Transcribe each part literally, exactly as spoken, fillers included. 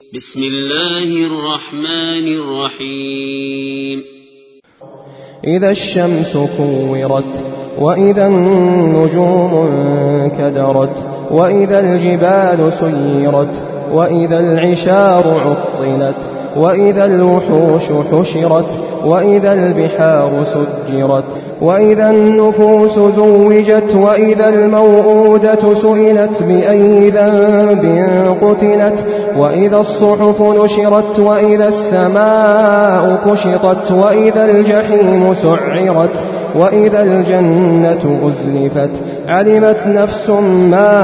بسم الله الرحمن الرحيم. إذا الشمس كورت وإذا النجوم انكدرت وإذا الجبال سيرت وإذا العشار عطلت وإذا الوحوش حشرت وإذا البحار سجرت وإذا النفوس زوجت وإذا الموءودة سئلت بأي ذنب قتلت وإذا الصحف نشرت وإذا السماء كشطت وإذا الجحيم سعرت وإذا الجنة أزلفت علمت نفس ما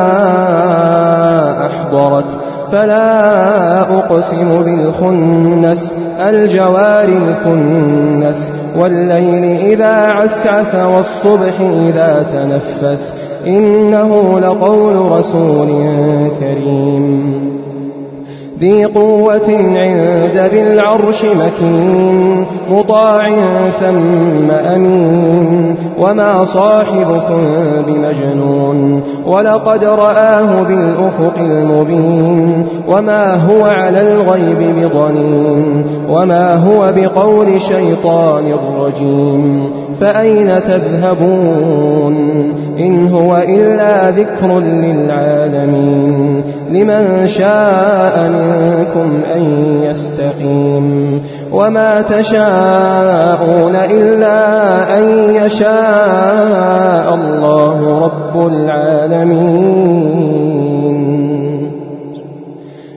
أحضرت فلا أقسم بالخنس الجوار الكنس والليل إذا عسعس والصبح إذا تنفس إنه لقول رسول كريم ذي قوة عند ذي العرش مكين مطاع ثم أمين وما صاحبكم بمجنون ولقد رآه بالأفق المبين وما هو على الغيب بضنين وما هو بقول شيطان رجيم فأين تذهبون إن هو إلا ذكر للعالمين لمن شاء منكم أن يستقيم وما تشاءون إلا أن يشاء الله رب العالمين.